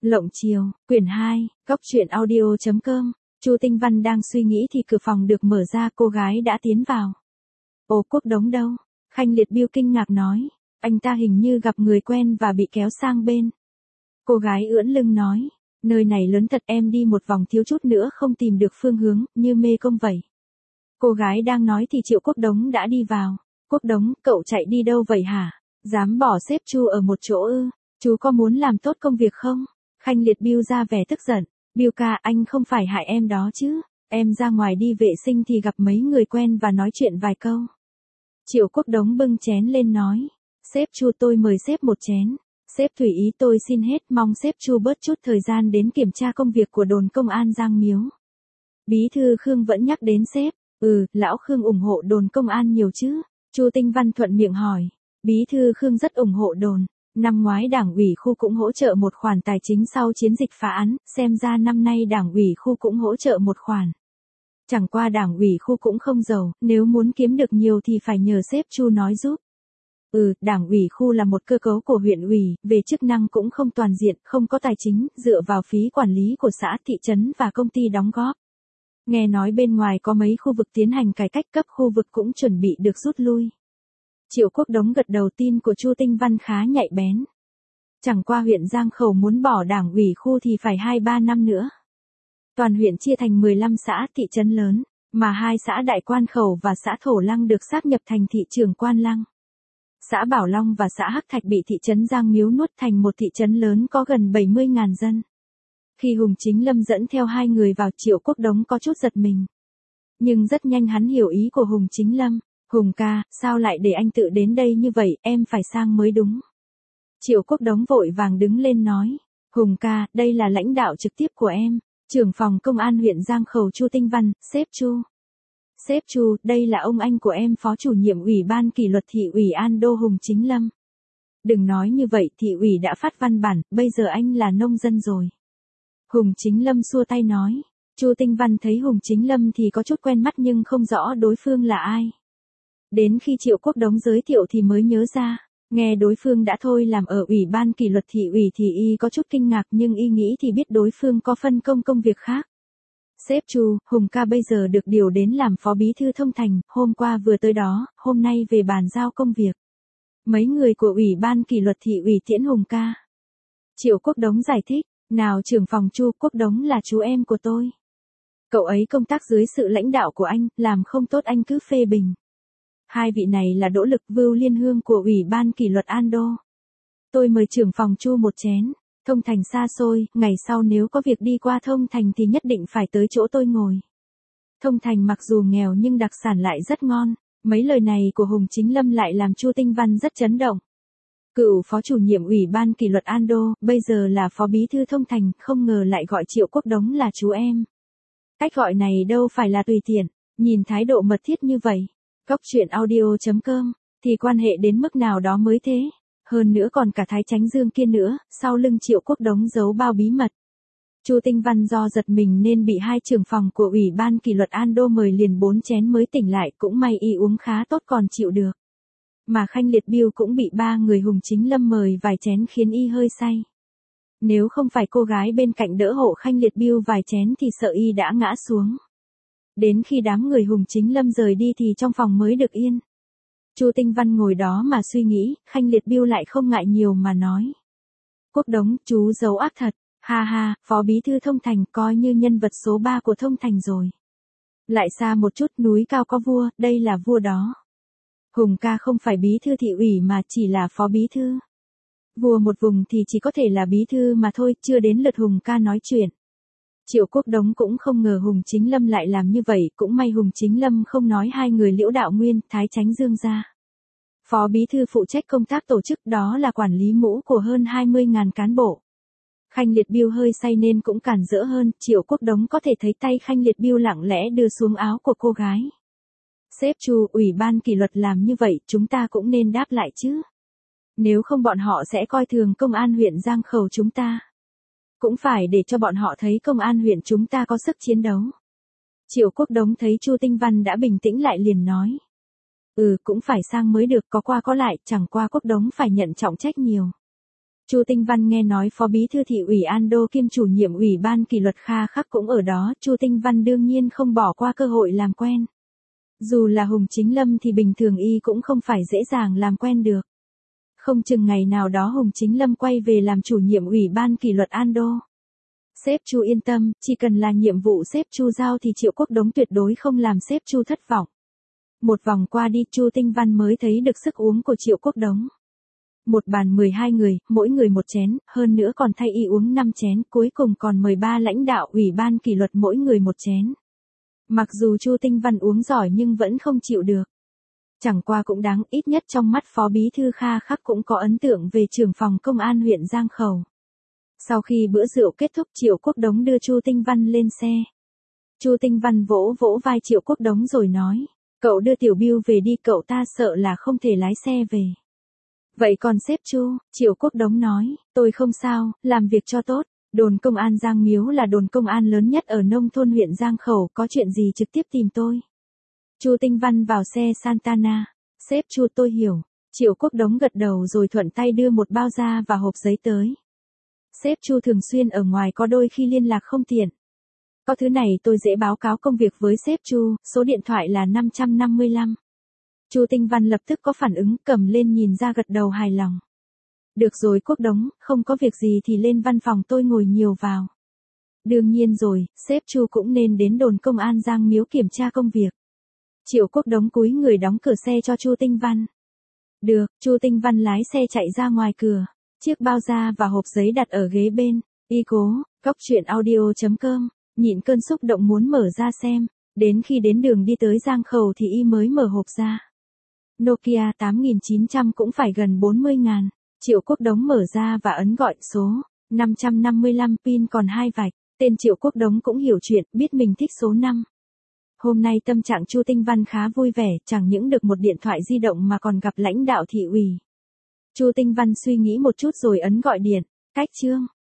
Lộng chiều, quyển 2, góc truyện audio.com. Chu Tinh Văn đang suy nghĩ thì cửa phòng được mở ra, cô gái đã tiến vào. Ồ, Quốc Đống đâu? Khanh Liệt Biêu kinh ngạc nói, anh ta hình như gặp người quen và bị kéo sang bên. Cô gái ưỡn lưng nói, nơi này lớn thật, em đi một vòng thiếu chút nữa không tìm được phương hướng, như mê công vậy. Cô gái đang nói thì Triệu Quốc Đống đã đi vào. Quốc Đống, cậu chạy đi đâu vậy hả? Dám bỏ sếp Chu ở một chỗ ư? Chú có muốn làm tốt công việc không? Khanh Liệt Biêu ra vẻ tức giận. Biêu ca, anh không phải hại em đó chứ? Em ra ngoài đi vệ sinh thì gặp mấy người quen và nói chuyện vài câu. Triệu Quốc Đống bưng chén lên nói, sếp Chu, tôi mời sếp một chén. Sếp tùy ý, tôi xin hết, mong sếp Chu bớt chút thời gian đến kiểm tra công việc của đồn công an Giang Miếu. Bí thư Khương vẫn nhắc đến sếp. Lão Khương ủng hộ đồn công an nhiều chứ? Chu Tinh Văn thuận miệng hỏi. Bí thư Khương rất ủng hộ đồn. Năm ngoái đảng ủy khu cũng hỗ trợ một khoản tài chính sau chiến dịch phá án, xem ra năm nay đảng ủy khu cũng hỗ trợ một khoản. Chẳng qua đảng ủy khu cũng không giàu, nếu muốn kiếm được nhiều thì phải nhờ sếp Chu nói giúp. Đảng ủy khu là một cơ cấu của huyện ủy, về chức năng cũng không toàn diện, không có tài chính, dựa vào phí quản lý của xã, thị trấn và công ty đóng góp. Nghe nói bên ngoài có mấy khu vực tiến hành cải cách, cấp khu vực cũng chuẩn bị được rút lui. Triệu Quốc Đống gật đầu, tin của Chu Tinh Văn khá nhạy bén. Chẳng qua huyện Giang Khẩu muốn bỏ đảng ủy khu thì phải 2-3 năm nữa. Toàn huyện chia thành 15 xã, thị trấn lớn, mà 2 xã Đại Quan Khẩu và xã Thổ Lăng được sáp nhập thành thị Trường Quan Lăng. Xã Bảo Long và xã Hắc Thạch bị thị trấn Giang Miếu nuốt thành một thị trấn lớn có gần 70.000 dân. Khi Hùng Chính Lâm dẫn theo 2 người vào, Triệu Quốc Đống có chút giật mình. Nhưng rất nhanh hắn hiểu ý của Hùng Chính Lâm. Hùng ca, sao lại để anh tự đến đây như vậy, em phải sang mới đúng. Triệu Quốc Đống vội vàng đứng lên nói. Hùng ca, đây là lãnh đạo trực tiếp của em, trưởng phòng công an huyện Giang Khẩu Chu Tinh Văn, sếp Chu. Sếp Chu, đây là ông anh của em, phó chủ nhiệm ủy ban kỷ luật thị ủy An Đô Hùng Chính Lâm. Đừng nói như vậy, thị ủy đã phát văn bản, bây giờ anh là nông dân rồi. Hùng Chính Lâm xua tay nói. Chu Tinh Văn thấy Hùng Chính Lâm thì có chút quen mắt nhưng không rõ đối phương là ai. Đến khi Triệu Quốc Đống giới thiệu thì mới nhớ ra, nghe đối phương đã thôi làm ở ủy ban kỷ luật thị ủy thì y có chút kinh ngạc, nhưng y nghĩ thì biết đối phương có phân công công việc khác. Sếp Chu, Hùng ca bây giờ được điều đến làm phó bí thư thông thành, hôm qua vừa tới đó, hôm nay về bàn giao công việc. Mấy người của ủy ban kỷ luật thị ủy tiễn Hùng ca. Triệu Quốc Đống giải thích, nào trưởng phòng Chu, Quốc Đống là chú em của tôi. Cậu ấy công tác dưới sự lãnh đạo của anh, làm không tốt anh cứ phê bình. 2 vị này là Đỗ Lực, Vưu Liên Hương của ủy ban kỷ luật An Đô. Tôi mời trưởng phòng Chu một chén. Thông Thành xa xôi, ngày sau nếu có việc đi qua Thông Thành thì nhất định phải tới chỗ tôi ngồi. Thông Thành mặc dù nghèo nhưng đặc sản lại rất ngon. Mấy lời này của Hùng Chính Lâm lại làm Chu Tinh Văn rất chấn động. Cựu phó chủ nhiệm ủy ban kỷ luật An Đô, bây giờ là phó bí thư Thông Thành, không ngờ lại gọi Triệu Quốc Đống là chú em. Cách gọi này đâu phải là tùy tiện, nhìn thái độ mật thiết như vậy. Góc truyện audio.com, thì quan hệ đến mức nào đó mới thế. Hơn nữa còn cả Thái Chánh Dương kia nữa, sau lưng Triệu Quốc Đống giấu bao bí mật. Chu Tinh Văn do giật mình nên bị 2 trưởng phòng của ủy ban kỷ luật An Đô mời liền 4 chén mới tỉnh lại, cũng may y uống khá tốt còn chịu được. Mà Khanh Liệt Biêu cũng bị 3 người Hùng Chính Lâm mời vài chén khiến y hơi say. Nếu không phải cô gái bên cạnh đỡ hộ Khanh Liệt Biêu vài chén thì sợ y đã ngã xuống. Đến khi đám người Hùng Chính Lâm rời đi thì trong phòng mới được yên. Chu Tinh Văn ngồi đó mà suy nghĩ, Khanh Liệt Biêu lại không ngại nhiều mà nói. Quốc Đống, chú giấu ác thật, ha ha, phó bí thư Thông Thành coi như nhân vật số 3 của Thông Thành rồi. Lại xa một chút, núi cao có vua, đây là vua đó. Hùng ca không phải bí thư thị ủy mà chỉ là phó bí thư. Vua một vùng thì chỉ có thể là bí thư mà thôi, chưa đến lượt Hùng ca nói chuyện. Triệu Quốc Đống cũng không ngờ Hùng Chính Lâm lại làm như vậy, cũng may Hùng Chính Lâm không nói 2 người Liễu Đạo Nguyên, Thái Chánh Dương ra. Phó bí thư phụ trách công tác tổ chức, đó là quản lý mũ của hơn 20.000 cán bộ. Khanh Liệt Biêu hơi say nên cũng cản rỡ hơn, Triệu Quốc Đống có thể thấy tay Khanh Liệt Biêu lặng lẽ đưa xuống áo của cô gái. Sếp Chu, ủy ban kỷ luật làm như vậy, chúng ta cũng nên đáp lại chứ. Nếu không bọn họ sẽ coi thường công an huyện Giang Khẩu chúng ta. Cũng phải để cho bọn họ thấy công an huyện chúng ta có sức chiến đấu. Triệu Quốc Đống thấy Chu Tinh Văn đã bình tĩnh lại liền nói. Cũng phải sang mới được, có qua có lại, chẳng qua Quốc Đống phải nhận trọng trách nhiều. Chu Tinh Văn nghe nói Phó Bí thư thị ủy An Đô kiêm chủ nhiệm ủy ban kỷ luật Kha Khắc cũng ở đó, Chu Tinh Văn đương nhiên không bỏ qua cơ hội làm quen. Dù là Hùng Chính Lâm thì bình thường y cũng không phải dễ dàng làm quen được. Không chừng ngày nào đó Hùng Chính Lâm quay về làm chủ nhiệm ủy ban kỷ luật An Đô. Sếp Chu yên tâm, chỉ cần là nhiệm vụ sếp Chu giao thì Triệu Quốc Đống tuyệt đối không làm sếp Chu thất vọng. Một vòng qua đi, Chu Tinh Văn mới thấy được sức uống của Triệu Quốc Đống. Một bàn 12 người, mỗi người một chén, hơn nữa còn thay y uống 5 chén, cuối cùng còn mời 3 lãnh đạo ủy ban kỷ luật mỗi người một chén. Mặc dù Chu Tinh Văn uống giỏi nhưng vẫn không chịu được. Chẳng qua cũng đáng, ít nhất trong mắt Phó Bí thư Kha Khắc cũng có ấn tượng về trưởng phòng công an huyện Giang Khẩu. Sau khi bữa rượu kết thúc, Triệu Quốc Đống đưa Chu Tinh Văn lên xe. Chu Tinh Văn vỗ vỗ vai Triệu Quốc Đống rồi nói, cậu đưa Tiểu Bưu về đi, cậu ta sợ là không thể lái xe về. Vậy còn sếp Chu, Triệu Quốc Đống nói, tôi không sao, làm việc cho tốt. Đồn công an Giang Miếu là đồn công an lớn nhất ở nông thôn huyện Giang Khẩu, có chuyện gì trực tiếp tìm tôi. Chu Tinh Văn vào xe Santana. Sếp Chu, tôi hiểu. Triệu Quốc Đống gật đầu rồi thuận tay đưa một bao da và hộp giấy tới. Sếp Chu thường xuyên ở ngoài, có đôi khi liên lạc không tiện. Có thứ này tôi dễ báo cáo công việc với sếp Chu, số điện thoại là 555. Chu Tinh Văn lập tức có phản ứng, cầm lên nhìn ra gật đầu hài lòng. Được rồi Quốc Đống, không có việc gì thì lên văn phòng tôi ngồi nhiều vào. Đương nhiên rồi, sếp Chu cũng nên đến đồn công an Giang Miếu kiểm tra công việc. Triệu Quốc Đống cúi người đóng cửa xe cho Chu Tinh Văn. Được, Chu Tinh Văn lái xe chạy ra ngoài cửa. Chiếc bao da và hộp giấy đặt ở ghế bên. Y cố, cóc truyện audio.com, nhịn cơn xúc động muốn mở ra xem. Đến khi đến đường đi tới Giang Khẩu thì y mới mở hộp ra. Nokia 8900 cũng phải gần 40.000. Triệu Quốc Đống mở ra và ấn gọi số 555, pin còn 2 vạch. Tên Triệu Quốc Đống cũng hiểu chuyện, biết mình thích số 5. Hôm nay tâm trạng Chu Tinh Văn khá vui vẻ, chẳng những được một điện thoại di động mà còn gặp lãnh đạo thị ủy. Chu Tinh Văn suy nghĩ một chút rồi ấn gọi điện. Cách chương